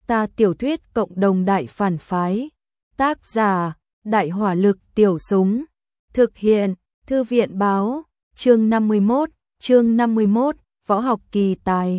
Ta tiểu thuyết cộng đồng đại phản phái. Tác giả, Đại hỏa lực tiểu súng. Thực hiện, Thư viện báo, chương 51, võ học kỳ tài.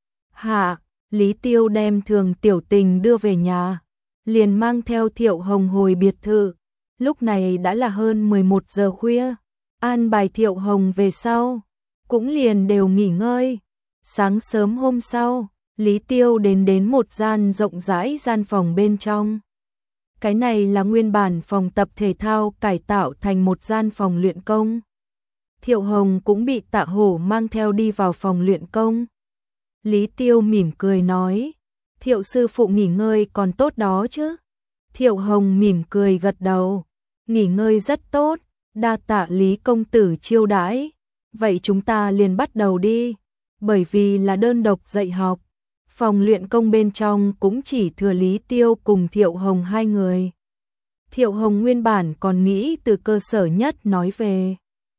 Hạ, Lý Tiêu đem Thường Tiểu Tình đưa về nhà, liền mang theo Thiệu Hồng hồi biệt thự. Lúc này đã là hơn 11 giờ khuya, an bài Thiệu Hồng về sau, cũng liền đều nghỉ ngơi. Sáng sớm hôm sau, Lý Tiêu đến một gian rộng rãi gian phòng bên trong. Cái này là nguyên bản phòng tập thể thao cải tạo thành một gian phòng luyện công. Thiệu Hồng cũng bị Tạ Hổ mang theo đi vào phòng luyện công. Lý Tiêu mỉm cười nói, Thiệu sư phụ nghỉ ngơi còn tốt đó chứ? Thiệu Hồng mỉm cười gật đầu, nghỉ ngơi rất tốt, đa tạ Lý công tử chiêu đãi. Vậy chúng ta liền bắt đầu đi, bởi vì là đơn độc dạy học. Phòng luyện công bên trong cũng chỉ thừa Lý Tiêu cùng Thiệu Hồng hai người. Thiệu Hồng nguyên bản còn nghĩ từ cơ sở nhất nói về.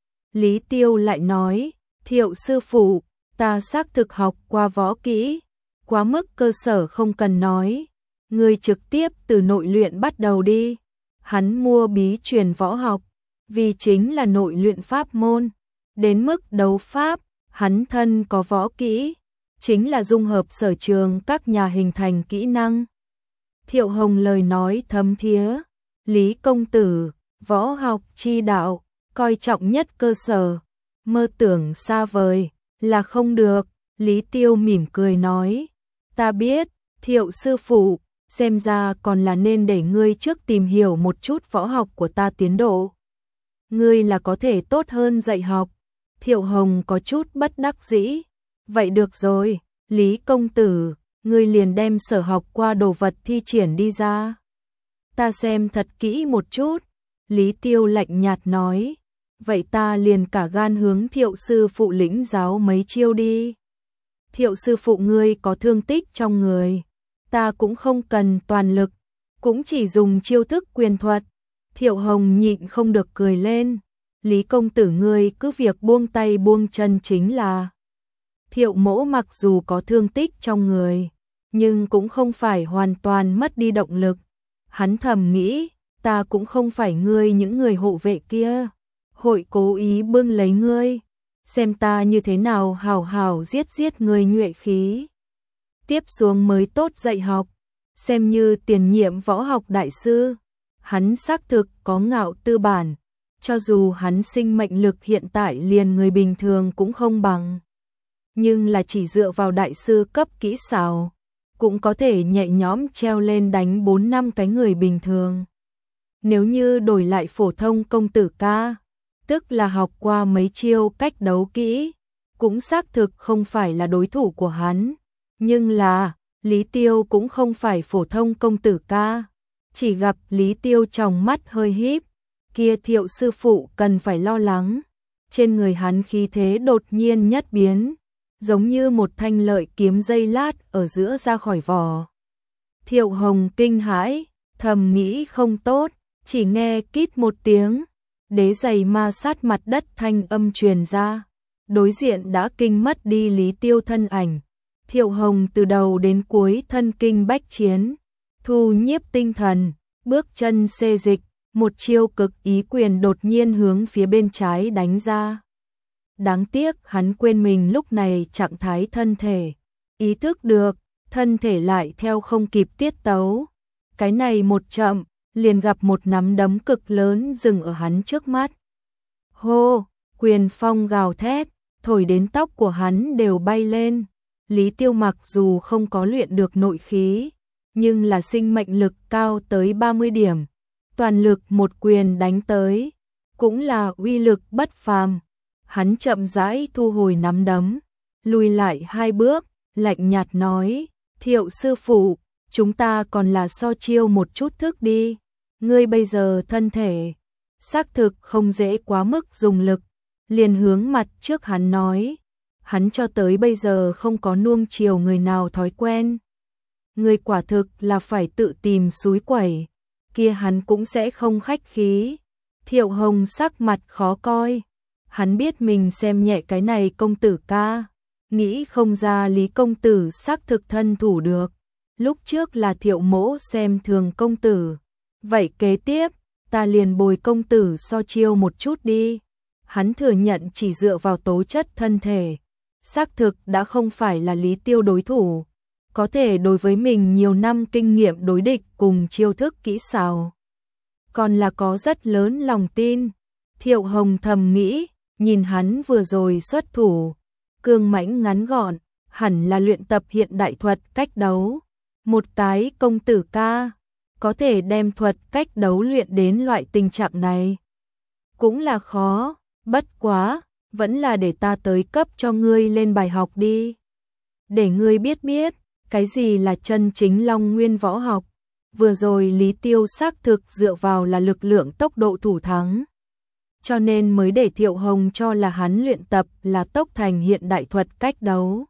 Lý Tiêu lại nói, Thiệu sư phụ, ta xác thực học qua võ kỹ, quá mức cơ sở không cần nói. Ngươi trực tiếp từ nội luyện bắt đầu đi. Hắn mua bí truyền võ học, vì chính là nội luyện pháp môn. Đến mức đấu pháp, hắn thân có võ kỹ, chính là dung hợp sở trường các nhà hình thành kỹ năng. Thiệu Hồng lời nói thấm thía, Lý công tử, võ học chi đạo, coi trọng nhất cơ sở, mơ tưởng xa vời, là không được. Lý Tiêu mỉm cười nói, ta biết, Thiệu sư phụ, xem ra còn là nên để ngươi trước tìm hiểu một chút võ học của ta tiến độ. Ngươi là có thể tốt hơn dạy học. Thiệu Hồng có chút bất đắc dĩ. Vậy được rồi, Lý công tử, ngươi liền đem sở học qua đồ vật thi triển đi ra. Ta xem thật kỹ một chút. Lý Tiêu lạnh nhạt nói, vậy ta liền cả gan hướng Thiệu sư phụ lĩnh giáo mấy chiêu đi. Thiệu sư phụ ngươi có thương tích trong người, ta cũng không cần toàn lực, cũng chỉ dùng chiêu thức quyền thuật. Thiệu Hồng nhịn không được cười lên, Lý công tử ngươi cứ việc buông tay buông chân chính là. Thiệu mỗ mặc dù có thương tích trong người, nhưng cũng không phải hoàn toàn mất đi động lực. Hắn thầm nghĩ, ta cũng không phải ngươi những người hộ vệ kia, hội cố ý bưng lấy ngươi, xem ta như thế nào hào hào giết ngươi nhuệ khí. Tiếp xuống mới tốt dạy học, xem như tiền nhiệm võ học đại sư. Hắn xác thực có ngạo tư bản, cho dù hắn sinh mệnh lực hiện tại liền người bình thường cũng không bằng. Nhưng là chỉ dựa vào đại sư cấp kỹ xảo, cũng có thể nhẹ nhõm treo lên đánh 4-5 cái người bình thường. Nếu như đổi lại phổ thông công tử ca, tức là học qua mấy chiêu cách đấu kỹ, cũng xác thực không phải là đối thủ của hắn. Nhưng là, Lý Tiêu cũng không phải phổ thông công tử ca. Chỉ gặp Lý Tiêu trong mắt hơi híp, kia Thiệu sư phụ cần phải lo lắng. Trên người hắn khí thế đột nhiên nhất biến, giống như một thanh lợi kiếm dây lát ở giữa ra khỏi vỏ. Thiệu Hồng kinh hãi, thầm nghĩ không tốt, chỉ nghe kít một tiếng, đế giày ma sát mặt đất thanh âm truyền ra. Đối diện đã kinh mất đi Lý Tiêu thân ảnh. Thiệu Hồng từ đầu đến cuối thân kinh bách chiến, thu nhiếp tinh thần, bước chân xê dịch, một chiêu cực ý quyền đột nhiên hướng phía bên trái đánh ra. Đáng tiếc hắn quên mình lúc này trạng thái thân thể, ý thức được, thân thể lại theo không kịp tiết tấu. Cái này một chậm, liền gặp một nắm đấm cực lớn dừng ở hắn trước mắt. Hô, quyền phong gào thét, thổi đến tóc của hắn đều bay lên. Lý Tiêu mặc dù không có luyện được nội khí, nhưng là sinh mệnh lực cao tới 30 điểm. Toàn lực một quyền đánh tới, cũng là uy lực bất phàm. Hắn chậm rãi thu hồi nắm đấm, lùi lại 2 bước, lạnh nhạt nói, Thiệu sư phụ, chúng ta còn là so chiêu một chút thức đi. Ngươi bây giờ thân thể, xác thực không dễ quá mức dùng lực. Liền hướng mặt trước hắn nói, hắn cho tới bây giờ không có nuông chiều người nào thói quen. Người quả thực là phải tự tìm xúi quẩy, kia hắn cũng sẽ không khách khí. Thiệu Hồng sắc mặt khó coi, hắn biết mình xem nhẹ cái này công tử ca, nghĩ không ra Lý công tử xác thực thân thủ được, lúc trước là Thiệu mỗ xem thường công tử. Vậy kế tiếp, ta liền bồi công tử so chiêu một chút đi. Hắn thừa nhận chỉ dựa vào tố chất thân thể, xác thực đã không phải là Lý Tiêu đối thủ. Có thể đối với mình nhiều năm kinh nghiệm đối địch cùng chiêu thức kỹ xảo, còn là có rất lớn lòng tin. Thiệu Hồng thầm nghĩ, nhìn hắn vừa rồi xuất thủ, cương mãnh ngắn gọn, hẳn là luyện tập hiện đại thuật cách đấu. Một cái công tử ca, có thể đem thuật cách đấu luyện đến loại tình trạng này. Cũng là khó, bất quá, vẫn là để ta tới cấp cho ngươi lên bài học đi. Để ngươi biết biết, cái gì là chân chính Long Nguyên võ học. Vừa rồi Lý Tiêu xác thực dựa vào là lực lượng tốc độ thủ thắng. Cho nên mới để Thiệu Hồng cho là hắn luyện tập là tốc thành hiện đại thuật cách đấu.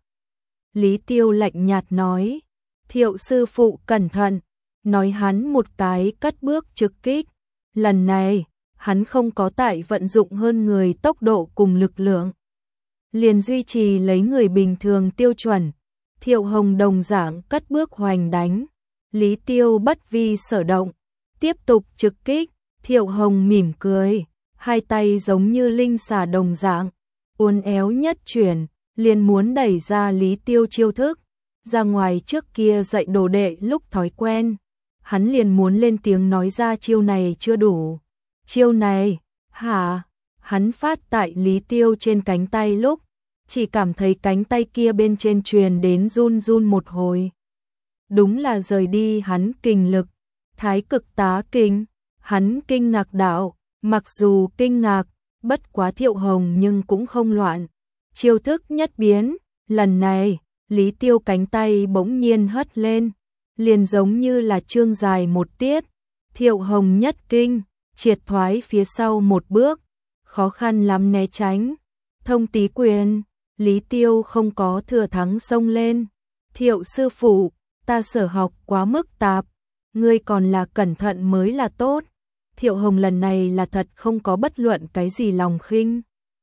Lý Tiêu lạnh nhạt nói, Thiệu sư phụ cẩn thận, nói hắn một cái cất bước trực kích. Lần này, hắn không có tại vận dụng hơn người tốc độ cùng lực lượng, liền duy trì lấy người bình thường tiêu chuẩn. Thiệu Hồng đồng dạng cất bước hoành đánh. Lý Tiêu bất vi sở động, tiếp tục trực kích. Thiệu Hồng mỉm cười, hai tay giống như linh xà đồng dạng, uốn éo nhất chuyển, liền muốn đẩy ra Lý Tiêu chiêu thức. Ra ngoài trước kia dạy đồ đệ lúc thói quen, hắn liền muốn lên tiếng nói ra chiêu này chưa đủ. Chiêu này, hả? Hắn phát tại Lý Tiêu trên cánh tay lúc, chỉ cảm thấy cánh tay kia bên trên truyền đến run run một hồi. Đúng là rời đi hắn kình lực, thái cực tá kinh. Hắn kinh ngạc đạo, mặc dù kinh ngạc, bất quá Thiệu Hồng nhưng cũng không loạn. Chiêu thức nhất biến, lần này, Lý Tiêu cánh tay bỗng nhiên hất lên, liền giống như là chương dài một tiết. Thiệu Hồng nhất kinh, triệt thoái phía sau một bước, khó khăn lắm né tránh. Thông tí quyền, Lý Tiêu không có thừa thắng xông lên. Thiệu sư phụ, ta sở học quá mức tạp, ngươi còn là cẩn thận mới là tốt. Thiệu Hồng lần này là thật không có bất luận cái gì lòng khinh.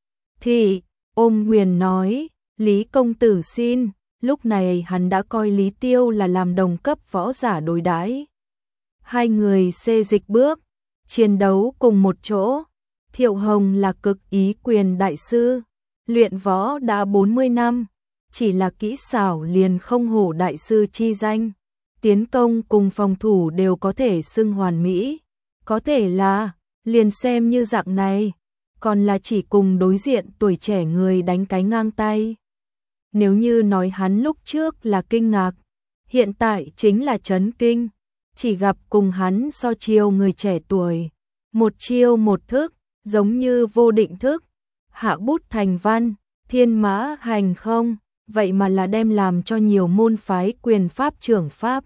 Thì, ôm quyền nói, Lý công tử xin. Lúc này hắn đã coi Lý Tiêu là làm đồng cấp võ giả đối đãi. Hai người xê dịch bước, chiến đấu cùng một chỗ. Thiệu Hồng là cực ý quyền đại sư, luyện võ đã 40 năm, chỉ là kỹ xảo liền không hổ đại sư chi danh. Tiến công cùng phòng thủ đều có thể xưng hoàn mỹ. Có thể là, liền xem như dạng này, còn là chỉ cùng đối diện tuổi trẻ người đánh cái ngang tay. Nếu như nói hắn lúc trước là kinh ngạc, hiện tại chính là chấn kinh. Chỉ gặp cùng hắn so chiêu người trẻ tuổi, một chiêu một thức, giống như vô định thức, hạ bút thành văn, thiên mã hành không, vậy mà là đem làm cho nhiều môn phái quyền pháp trưởng pháp.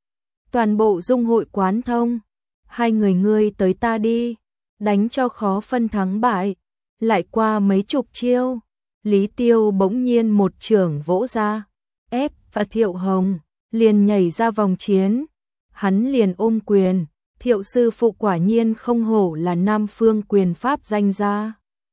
Toàn bộ dung hội quán thông, hai người ngươi tới ta đi, đánh cho khó phân thắng bại. Lại qua mấy chục chiêu, Lý Tiêu bỗng nhiên một chưởng vỗ ra, ép và Thiệu Hồng liền nhảy ra vòng chiến. Hắn liền ôm quyền, Thiệu sư phụ quả nhiên không hổ là Nam Phương quyền pháp danh gia.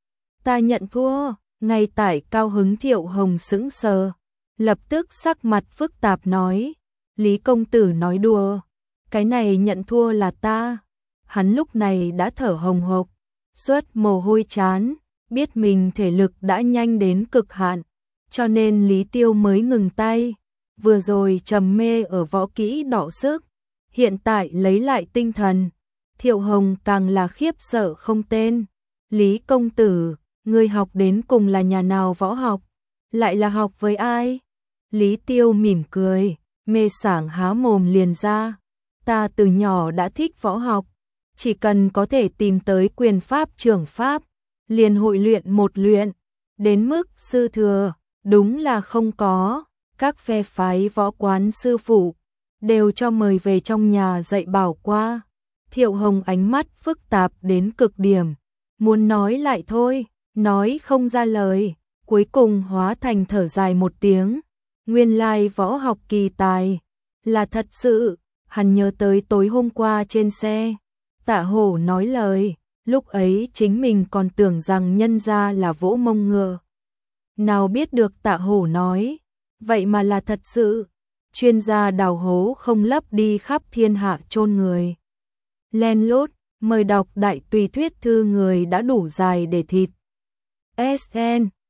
Ta nhận thua. Ngay tại cao hứng Thiệu Hồng sững sờ, lập tức sắc mặt phức tạp nói, Lý công tử nói đùa, cái này nhận thua là ta. Hắn lúc này đã thở hồng hộc, suốt mồ hôi chán, biết mình thể lực đã nhanh đến cực hạn, cho nên Lý Tiêu mới ngừng tay. Vừa rồi trầm mê ở võ kỹ đọ sức, hiện tại lấy lại tinh thần. Thiệu Hồng càng là khiếp sợ không tên. Lý công tử, ngươi học đến cùng là nhà nào võ học? Lại là học với ai? Lý Tiêu mỉm cười, mê sảng há mồm liền ra. Ta từ nhỏ đã thích võ học, chỉ cần có thể tìm tới quyền pháp trưởng pháp, liền hội luyện một luyện. Đến mức sư thừa, đúng là không có. Các phe phái võ quán sư phụ đều cho mời về trong nhà dạy bảo qua. Thiệu Hồng ánh mắt phức tạp đến cực điểm, muốn nói lại thôi, nói không ra lời, cuối cùng hóa thành thở dài một tiếng. Nguyên lai võ học kỳ tài là thật sự. Hắn nhớ tới tối hôm qua trên xe, Tạ Hổ nói lời, lúc ấy chính mình còn tưởng rằng nhân gia là vỗ mông ngựa. Nào biết được Tạ Hổ nói, vậy mà là thật sự. chuyên gia đào hố không lấp đi khắp thiên hạ chôn người. Len lút, mời đọc đại tùy thuyết thư người đã đủ dài để thịt. SN